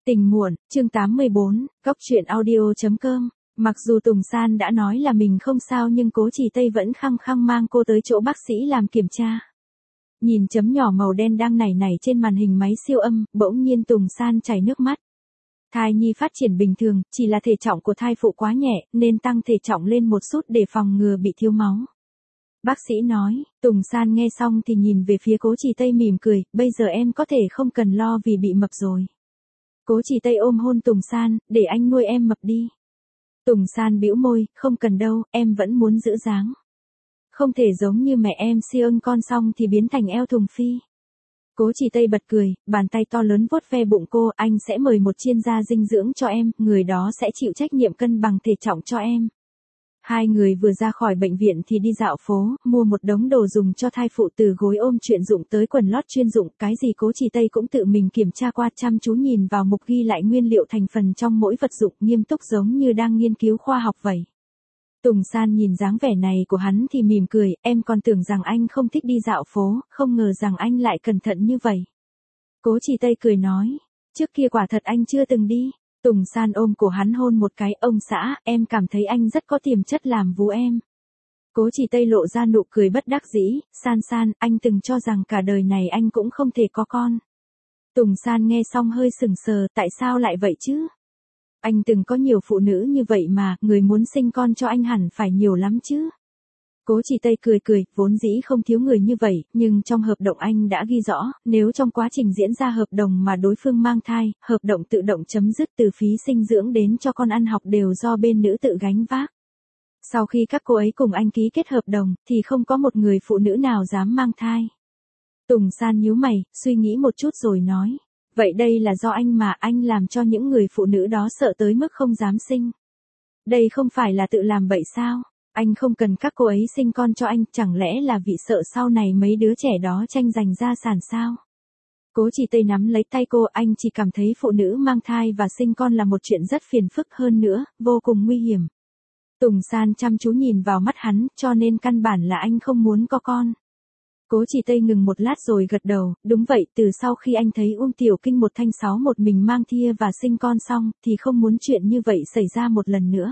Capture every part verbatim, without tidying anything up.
Tình muộn, chương tám mươi bốn, góc truyện audio.com. Mặc dù Tùng San đã nói là mình không sao nhưng Cố Chỉ Tây vẫn khăng khăng mang cô tới chỗ bác sĩ làm kiểm tra. Nhìn chấm nhỏ màu đen đang nảy nảy trên màn hình máy siêu âm, bỗng nhiên Tùng San chảy nước mắt. Thai nhi phát triển bình thường, chỉ là thể trọng của thai phụ quá nhẹ, nên tăng thể trọng lên một chút để phòng ngừa bị thiếu máu. Bác sĩ nói. Tùng San nghe xong thì nhìn về phía Cố Chỉ Tây mỉm cười, bây giờ em có thể không cần lo vì bị mập rồi. Cố Chỉ Tây ôm hôn Tùng San, để anh nuôi em mập đi. Tùng San bĩu môi, không cần đâu, em vẫn muốn giữ dáng. Không thể giống như mẹ em siêng con xong thì biến thành eo thùng phi. Cố Chỉ Tây bật cười, bàn tay to lớn vuốt ve bụng cô, anh sẽ mời một chuyên gia dinh dưỡng cho em, người đó sẽ chịu trách nhiệm cân bằng thể trọng cho em. Hai người vừa ra khỏi bệnh viện thì đi dạo phố, mua một đống đồ dùng cho thai phụ từ gối ôm chuyên dụng tới quần lót chuyên dụng, cái gì Cố Chỉ Tây cũng tự mình kiểm tra qua, chăm chú nhìn vào mục ghi lại nguyên liệu thành phần trong mỗi vật dụng, nghiêm túc giống như đang nghiên cứu khoa học vậy. Tùng San nhìn dáng vẻ này của hắn thì mỉm cười, em còn tưởng rằng anh không thích đi dạo phố, không ngờ rằng anh lại cẩn thận như vậy. Cố Chỉ Tây cười nói, trước kia quả thật anh chưa từng đi. Tùng San ôm cổ hắn hôn một cái, ông xã, em cảm thấy anh rất có tiềm chất làm vú em. Cố Chỉ Tây lộ ra nụ cười bất đắc dĩ, San San, anh từng cho rằng cả đời này anh cũng không thể có con. Tùng San nghe xong hơi sừng sờ, tại sao lại vậy chứ? Anh từng có nhiều phụ nữ như vậy mà, người muốn sinh con cho anh hẳn phải nhiều lắm chứ. Cố Chỉ Tây cười cười, vốn dĩ không thiếu người như vậy, nhưng trong hợp đồng anh đã ghi rõ, nếu trong quá trình diễn ra hợp đồng mà đối phương mang thai, hợp đồng tự động chấm dứt, từ phí sinh dưỡng đến cho con ăn học đều do bên nữ tự gánh vác. Sau khi các cô ấy cùng anh ký kết hợp đồng, thì không có một người phụ nữ nào dám mang thai. Tùng San nhíu mày, suy nghĩ một chút rồi nói, vậy đây là do anh mà, anh làm cho những người phụ nữ đó sợ tới mức không dám sinh. Đây không phải là tự làm bậy sao? Anh không cần các cô ấy sinh con cho anh, chẳng lẽ là vì sợ sau này mấy đứa trẻ đó tranh giành gia sản sao? Cố Chỉ Tây nắm lấy tay cô, anh chỉ cảm thấy phụ nữ mang thai và sinh con là một chuyện rất phiền phức, hơn nữa, vô cùng nguy hiểm. Tùng San chăm chú nhìn vào mắt hắn, cho nên căn bản là anh không muốn có con. Cố Chỉ Tây ngừng một lát rồi gật đầu, đúng vậy, từ sau khi anh thấy Uông Tiểu Kinh một thanh sáu một mình mang thia và sinh con xong, thì không muốn chuyện như vậy xảy ra một lần nữa.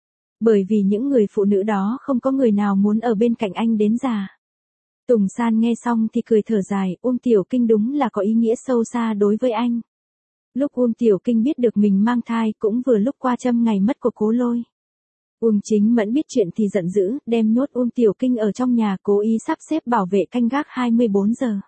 Bởi vì những người phụ nữ đó không có người nào muốn ở bên cạnh anh đến già. Tùng San nghe xong thì cười thở dài, Uông Tiểu Kinh đúng là có ý nghĩa sâu xa đối với anh. Lúc Uông Tiểu Kinh biết được mình mang thai cũng vừa lúc qua châm ngày mất của Cố Lôi. Uông Chính Mẫn biết chuyện thì giận dữ, đem nhốt Uông Tiểu Kinh ở trong nhà, cố ý sắp xếp bảo vệ canh gác hai mươi bốn giờ.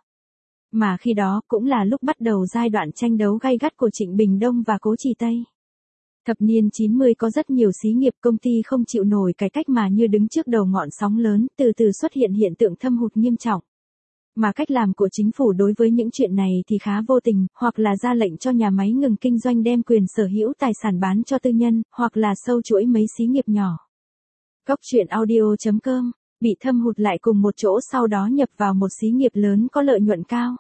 Mà khi đó cũng là lúc bắt đầu giai đoạn tranh đấu gay gắt của Trịnh Bình Đông và Cố Chỉ Tây. Thập niên chín mươi có rất nhiều xí nghiệp công ty không chịu nổi cải cách mà như đứng trước đầu ngọn sóng lớn, từ từ xuất hiện hiện tượng thâm hụt nghiêm trọng. Mà cách làm của chính phủ đối với những chuyện này thì khá vô tình, hoặc là ra lệnh cho nhà máy ngừng kinh doanh đem quyền sở hữu tài sản bán cho tư nhân, hoặc là sâu chuỗi mấy xí nghiệp nhỏ. Góc truyện audio.com, bị thâm hụt lại cùng một chỗ sau đó nhập vào một xí nghiệp lớn có lợi nhuận cao.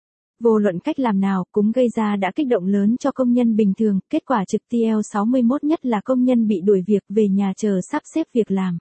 Vô luận cách làm nào cũng gây ra đã kích động lớn cho công nhân bình thường, kết quả trực T L sáu mươi mốt nhất là công nhân bị đuổi việc về nhà chờ sắp xếp việc làm.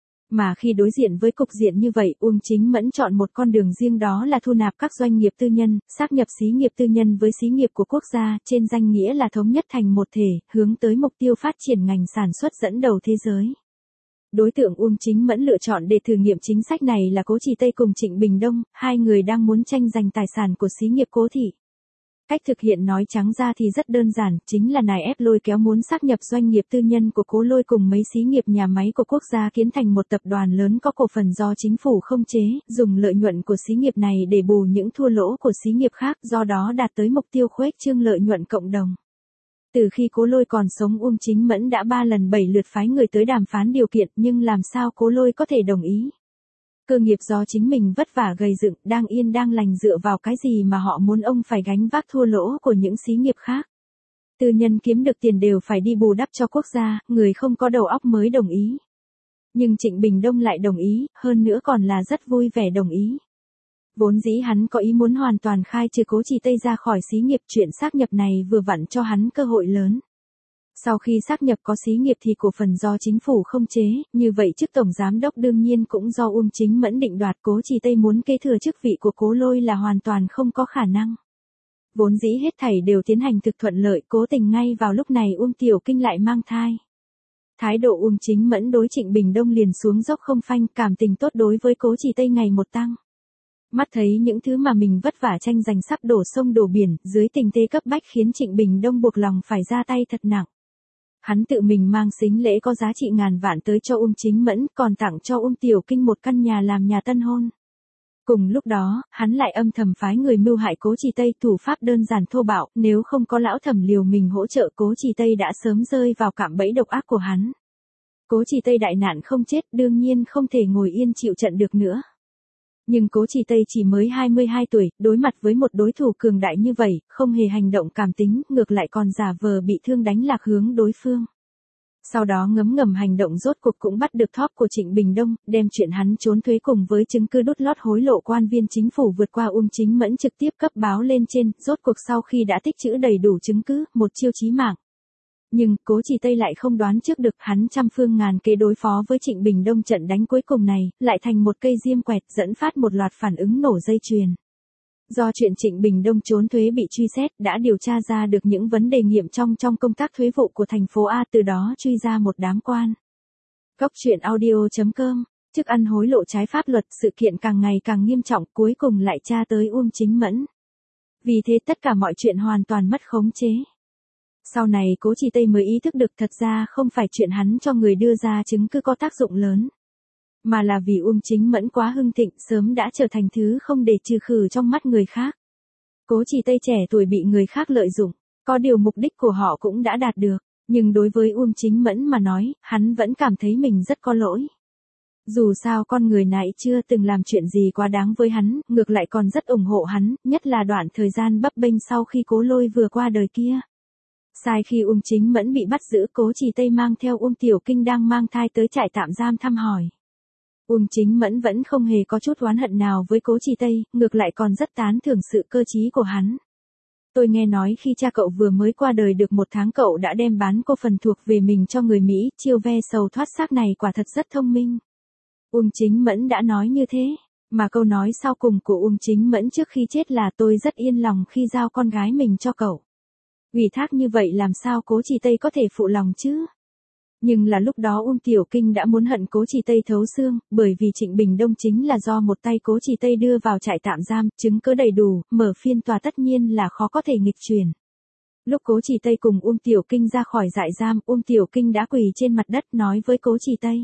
Mà khi đối diện với cục diện như vậy, Uông Chính Mẫn chọn một con đường riêng, đó là thu nạp các doanh nghiệp tư nhân, sáp nhập xí nghiệp tư nhân với xí nghiệp của quốc gia, trên danh nghĩa là thống nhất thành một thể, hướng tới mục tiêu phát triển ngành sản xuất dẫn đầu thế giới. Đối tượng Uông Chính Mẫn lựa chọn để thử nghiệm chính sách này là Cố Chỉ Tây cùng Trịnh Bình Đông, hai người đang muốn tranh giành tài sản của xí nghiệp Cố thị. Cách thực hiện nói trắng ra thì rất đơn giản, chính là nài ép lôi kéo muốn sáp nhập doanh nghiệp tư nhân của Cố Lôi cùng mấy xí nghiệp nhà máy của quốc gia kiến thành một tập đoàn lớn có cổ phần do chính phủ không chế, dùng lợi nhuận của xí nghiệp này để bù những thua lỗ của xí nghiệp khác, do đó đạt tới mục tiêu khuếch trương lợi nhuận cộng đồng. Từ khi Cố Lôi còn sống, Uông Chính Mẫn đã ba lần bảy lượt phái người tới đàm phán điều kiện, nhưng làm sao Cố Lôi có thể đồng ý? Cơ nghiệp do chính mình vất vả gây dựng, đang yên đang lành, dựa vào cái gì mà họ muốn ông phải gánh vác thua lỗ của những xí nghiệp khác? Tư nhân kiếm được tiền đều phải đi bù đắp cho quốc gia, người không có đầu óc mới đồng ý. Nhưng Trịnh Bình Đông lại đồng ý, hơn nữa còn là rất vui vẻ đồng ý. Vốn dĩ hắn có ý muốn hoàn toàn khai trừ Cố Chỉ Tây ra khỏi xí nghiệp, chuyện sáp nhập này vừa vặn cho hắn cơ hội lớn. Sau khi sáp nhập có xí nghiệp thì cổ phần do chính phủ không chế, như vậy chức tổng giám đốc đương nhiên cũng do Uông Chính Mẫn định đoạt. Cố Chỉ Tây muốn kế thừa chức vị của Cố Lôi là hoàn toàn không có khả năng. Vốn dĩ hết thảy đều tiến hành thực thuận lợi, cố tình ngay vào lúc này Uông Tiểu Kinh lại mang thai. Thái độ Uông Chính Mẫn đối Trịnh Bình Đông liền xuống dốc không phanh, cảm tình tốt đối với Cố Chỉ Tây ngày một tăng. Mắt thấy những thứ mà mình vất vả tranh giành sắp đổ sông đổ biển, dưới tình thế cấp bách khiến Trịnh Bình Đông buộc lòng phải ra tay thật nặng. Hắn tự mình mang sính lễ có giá trị ngàn vạn tới cho Uông Chính Mẫn, còn tặng cho Uông Tiểu Kinh một căn nhà làm nhà tân hôn. Cùng lúc đó, hắn lại âm thầm phái người mưu hại Cố Chỉ Tây, thủ pháp đơn giản thô bạo, nếu không có lão thẩm liều mình hỗ trợ Cố Chỉ Tây đã sớm rơi vào cạm bẫy độc ác của hắn. Cố Chỉ Tây đại nạn không chết, đương nhiên không thể ngồi yên chịu trận được nữa. Nhưng Cố Chỉ Tây chỉ mới hai mươi hai tuổi, đối mặt với một đối thủ cường đại như vậy, không hề hành động cảm tính, ngược lại còn giả vờ bị thương đánh lạc hướng đối phương. Sau đó ngấm ngầm hành động, rốt cuộc cũng bắt được thóp của Trịnh Bình Đông, đem chuyện hắn trốn thuế cùng với chứng cứ đút lót hối lộ quan viên chính phủ vượt qua Uông Chính Mẫn trực tiếp cấp báo lên trên, rốt cuộc sau khi đã tích trữ đầy đủ chứng cứ, một chiêu chí mạng. Nhưng, Cố Chỉ Tây lại không đoán trước được, hắn trăm phương ngàn kế đối phó với Trịnh Bình Đông, trận đánh cuối cùng này, lại thành một cây diêm quẹt, dẫn phát một loạt phản ứng nổ dây chuyền. Do chuyện Trịnh Bình Đông trốn thuế bị truy xét, đã điều tra ra được những vấn đề nghiêm trọng trong công tác thuế vụ của thành phố A, từ đó truy ra một đám quan. Góc truyện audio chấm com, chức ăn hối lộ trái pháp luật, sự kiện càng ngày càng nghiêm trọng, cuối cùng lại tra tới Uông Chính Mẫn. Vì thế tất cả mọi chuyện hoàn toàn mất khống chế. Sau này Cố Chỉ Tây mới ý thức được thật ra không phải chuyện hắn cho người đưa ra chứng cứ có tác dụng lớn, mà là vì Uông Chính Mẫn quá hưng thịnh, sớm đã trở thành thứ không để trừ khử trong mắt người khác. Cố Chỉ Tây trẻ tuổi bị người khác lợi dụng, có điều mục đích của họ cũng đã đạt được, nhưng đối với Uông Chính Mẫn mà nói, hắn vẫn cảm thấy mình rất có lỗi. Dù sao con người này chưa từng làm chuyện gì quá đáng với hắn, ngược lại còn rất ủng hộ hắn, nhất là đoạn thời gian bấp bênh sau khi Cố Lôi vừa qua đời kia. Sai khi Uông Chính Mẫn bị bắt giữ, Cố Chỉ Tây mang theo Uông Tiểu Kinh đang mang thai tới trại tạm giam thăm hỏi. Uông Chính Mẫn vẫn không hề có chút oán hận nào với Cố Chỉ Tây, ngược lại còn rất tán thưởng sự cơ trí của hắn. Tôi nghe nói khi cha cậu vừa mới qua đời được một tháng cậu đã đem bán cô phần thuộc về mình cho người Mỹ, chiêu ve sầu thoát xác này quả thật rất thông minh. Uông Chính Mẫn đã nói như thế, mà câu nói sau cùng của Uông Chính Mẫn trước khi chết là tôi rất yên lòng khi giao con gái mình cho cậu. Ủy thác như vậy làm sao Cố Chỉ Tây có thể phụ lòng chứ? Nhưng là lúc đó Uông Tiểu Kinh đã muốn hận Cố Chỉ Tây thấu xương, bởi vì Trịnh Bình Đông chính là do một tay Cố Chỉ Tây đưa vào trại tạm giam, chứng cứ đầy đủ, mở phiên tòa tất nhiên là khó có thể nghịch truyền. Lúc Cố Chỉ Tây cùng Uông Tiểu Kinh ra khỏi trại giam, Uông Tiểu Kinh đã quỳ trên mặt đất nói với Cố Chỉ Tây: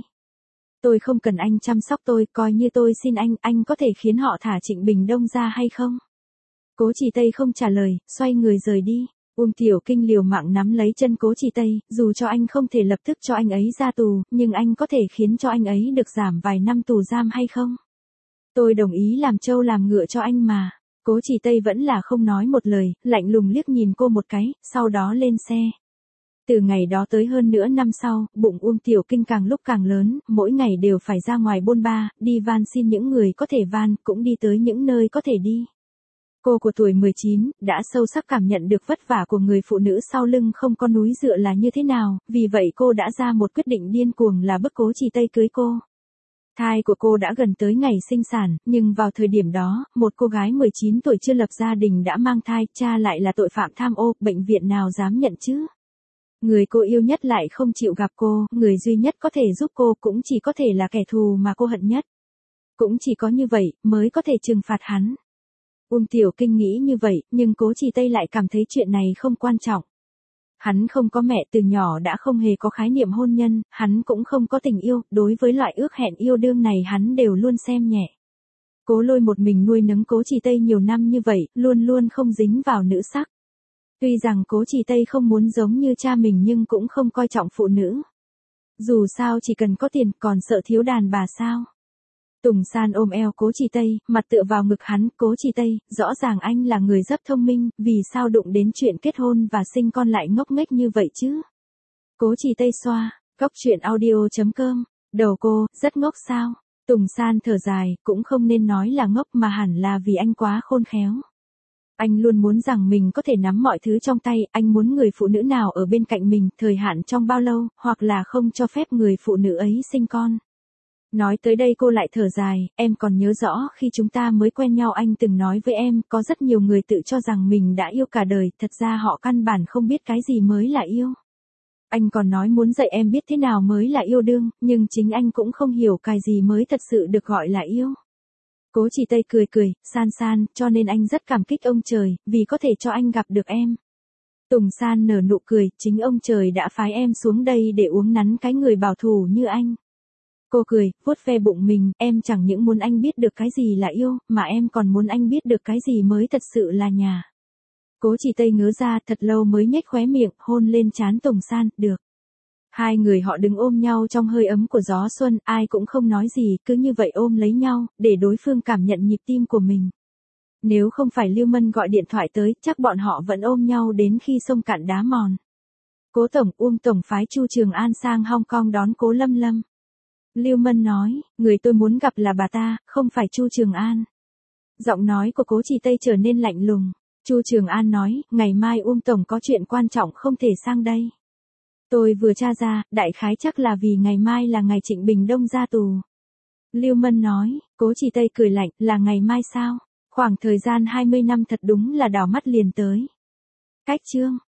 tôi không cần anh chăm sóc tôi, coi như tôi xin anh, anh có thể khiến họ thả Trịnh Bình Đông ra hay không? Cố Chỉ Tây không trả lời, xoay người rời đi. Uông Tiểu Kinh liều mạng nắm lấy chân Cố Chỉ Tây, dù cho anh không thể lập tức cho anh ấy ra tù, nhưng anh có thể khiến cho anh ấy được giảm vài năm tù giam hay không? Tôi đồng ý làm trâu làm ngựa cho anh mà. Cố Chỉ Tây vẫn là không nói một lời, lạnh lùng liếc nhìn cô một cái, sau đó lên xe. Từ ngày đó tới hơn nửa năm sau, bụng Uông Tiểu Kinh càng lúc càng lớn, mỗi ngày đều phải ra ngoài bôn ba, đi van xin những người có thể van, cũng đi tới những nơi có thể đi. Cô của tuổi mười chín, đã sâu sắc cảm nhận được vất vả của người phụ nữ sau lưng không có núi dựa là như thế nào, vì vậy cô đã ra một quyết định điên cuồng là bức Cố Chỉ Tây cưới cô. Thai của cô đã gần tới ngày sinh sản, nhưng vào thời điểm đó, một cô gái mười chín tuổi chưa lập gia đình đã mang thai, cha lại là tội phạm tham ô, bệnh viện nào dám nhận chứ? Người cô yêu nhất lại không chịu gặp cô, người duy nhất có thể giúp cô cũng chỉ có thể là kẻ thù mà cô hận nhất. Cũng chỉ có như vậy, mới có thể trừng phạt hắn. Uông Tiểu Kinh nghĩ như vậy, nhưng Cố Chỉ Tây lại cảm thấy chuyện này không quan trọng. Hắn không có mẹ, từ nhỏ đã không hề có khái niệm hôn nhân, hắn cũng không có tình yêu, đối với loại ước hẹn yêu đương này hắn đều luôn xem nhẹ. Cố Lôi một mình nuôi nấng Cố Chỉ Tây nhiều năm như vậy, luôn luôn không dính vào nữ sắc. Tuy rằng Cố Chỉ Tây không muốn giống như cha mình nhưng cũng không coi trọng phụ nữ. Dù sao chỉ cần có tiền, còn sợ thiếu đàn bà sao? Tùng San ôm eo Cố Chỉ Tây, mặt tựa vào ngực hắn, Cố Chỉ Tây, rõ ràng anh là người rất thông minh, vì sao đụng đến chuyện kết hôn và sinh con lại ngốc nghếch như vậy chứ? Cố Chỉ Tây xoa, góc truyện audio chấm com, đầu cô, rất ngốc sao? Tùng San thở dài, cũng không nên nói là ngốc mà hẳn là vì anh quá khôn khéo. Anh luôn muốn rằng mình có thể nắm mọi thứ trong tay, anh muốn người phụ nữ nào ở bên cạnh mình, thời hạn trong bao lâu, hoặc là không cho phép người phụ nữ ấy sinh con. Nói tới đây cô lại thở dài, em còn nhớ rõ khi chúng ta mới quen nhau anh từng nói với em, có rất nhiều người tự cho rằng mình đã yêu cả đời, thật ra họ căn bản không biết cái gì mới là yêu. Anh còn nói muốn dạy em biết thế nào mới là yêu đương, nhưng chính anh cũng không hiểu cái gì mới thật sự được gọi là yêu. Cố Chỉ Tây cười cười, San San, cho nên anh rất cảm kích ông trời, vì có thể cho anh gặp được em. Tùng San nở nụ cười, chính ông trời đã phái em xuống đây để uống nắn cái người bảo thủ như anh. Cô cười, vuốt ve bụng mình, em chẳng những muốn anh biết được cái gì là yêu, mà em còn muốn anh biết được cái gì mới thật sự là nhà. Cố Chỉ Tây ngớ ra thật lâu mới nhếch khóe miệng, hôn lên trán Tùng San, được. Hai người họ đứng ôm nhau trong hơi ấm của gió xuân, ai cũng không nói gì, cứ như vậy ôm lấy nhau, để đối phương cảm nhận nhịp tim của mình. Nếu không phải Lưu Mân gọi điện thoại tới, chắc bọn họ vẫn ôm nhau đến khi sông cạn đá mòn. Cố Tổng, Uông Tổng phái Chu Trường An sang Hong Kong đón Cố Lâm Lâm. Lưu Mân nói, người tôi muốn gặp là bà ta, không phải Chu Trường An. Giọng nói của Cố Chỉ Tây trở nên lạnh lùng. Chu Trường An nói, ngày mai Uông Tổng có chuyện quan trọng không thể sang đây. Tôi vừa tra ra, đại khái chắc là vì ngày mai là ngày Trịnh Bình Đông ra tù. Lưu Mân nói, Cố Chỉ Tây cười lạnh, là ngày mai sao? Khoảng thời gian hai mươi năm thật đúng là đảo mắt liền tới. Cách chương